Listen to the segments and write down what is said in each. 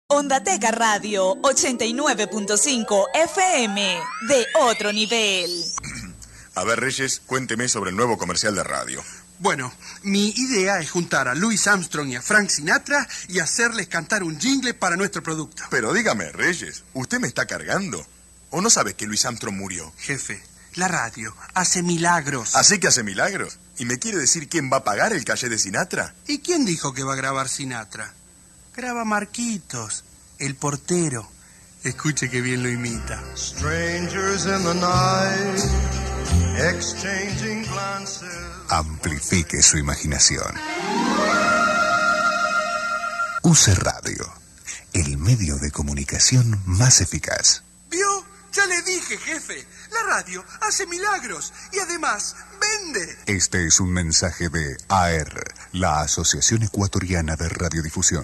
Ondateca Radio 89.5 FM, de otro nivel. A ver, Reyes, cuénteme sobre el nuevo comercial de radio. Bueno, mi idea es juntar a Louis Armstrong y a Frank Sinatra y hacerles cantar un jingle para nuestro producto. Pero dígame, Reyes, ¿usted me está cargando? ¿O no sabe que Louis Armstrong murió? Jefe, la radio hace milagros. ¿Así que hace milagros? ¿Y me quiere decir quién va a pagar el caché de Sinatra? ¿Y quién dijo que va a grabar Sinatra? Graba Marquitos, el portero. Escuche qué bien lo imita. Strangers in the night, exchanging glances. Amplifique su imaginación. Use radio, el medio de comunicación más eficaz. ¿Vio? Ya le dije, jefe. La radio hace milagros y además vende. Este es un mensaje de AER, la Asociación Ecuatoriana de Radiodifusión.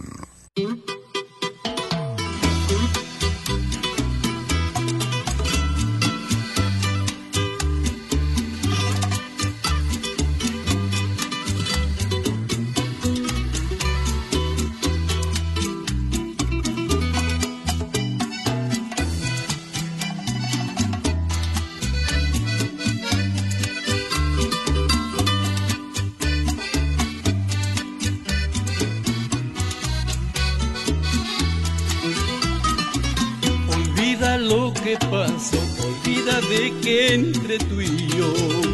Lo que pasó, olvida de que entre tú y yo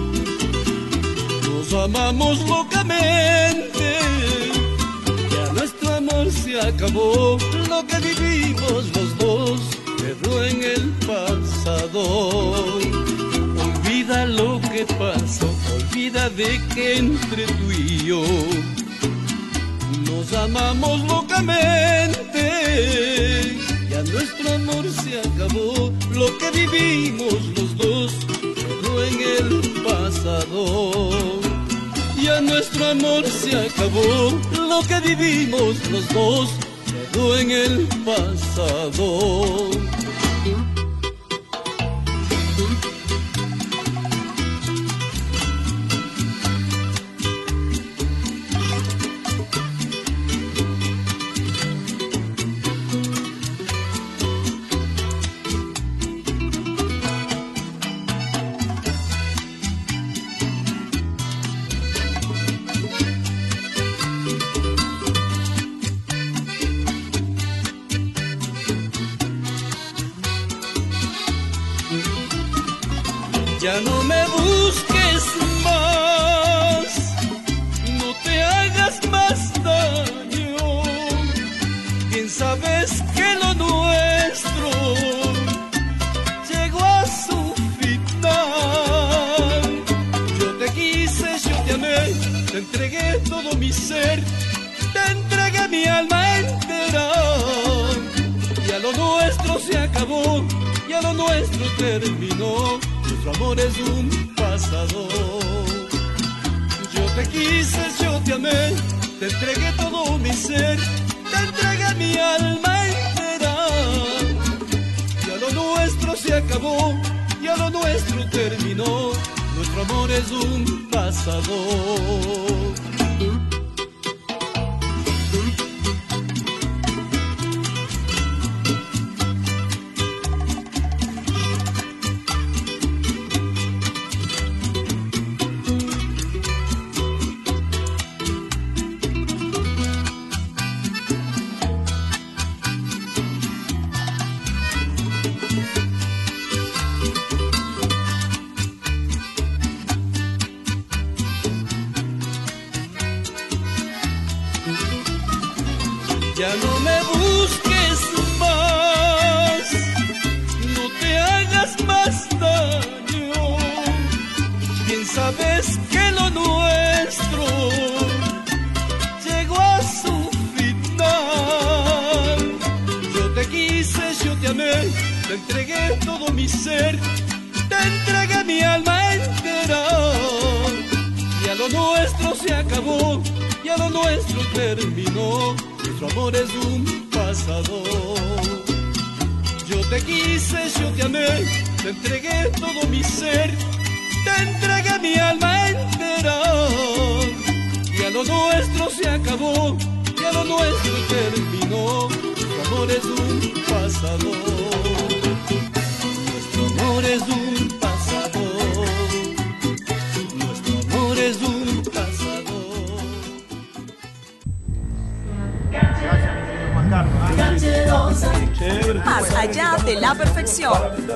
nos amamos locamente. Ya nuestro amor se acabó, lo que vivimos los dos quedó en el pasado. Olvida lo que pasó, olvida de que entre tú y yo nos amamos locamente. Ya nuestro amor se acabó, lo que vivimos los dos quedó en el pasado. Ya nuestro amor se acabó, lo que vivimos los dos quedó en el pasado. Ya no me busques más, no te hagas más daño. Bien sabes que lo nuestro llegó a su final. Yo te quise, yo te amé, te entregué todo mi ser, te entregué mi alma entera. Ya lo nuestro se acabó, ya lo nuestro terminó. Nuestro amor es un pasado. Yo te quise, yo te amé, te entregué todo mi ser, te entregué mi alma entera. Ya lo nuestro se acabó, ya lo nuestro terminó. Nuestro amor es un pasado. Ya no me busques más, no te hagas más daño. Bien sabes que lo nuestro llegó a su final. Yo te quise, yo te amé, te entregué todo mi ser, te entregué mi alma entera. Ya lo nuestro se acabó, ya lo nuestro terminó. Nuestro amor es un pasado. Yo te quise, yo te amé, te entregué todo mi ser, te entregué mi alma entera. Ya lo nuestro se acabó, ya lo nuestro terminó. Nuestro amor amor es un pasado. Nuestro amor es un pasado. Nuestro amor es un pasado. Más allá de la perfección.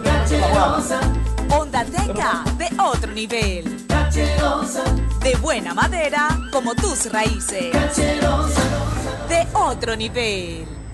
Onda Teca de otro nivel. De buena madera como tus raíces. De otro nivel.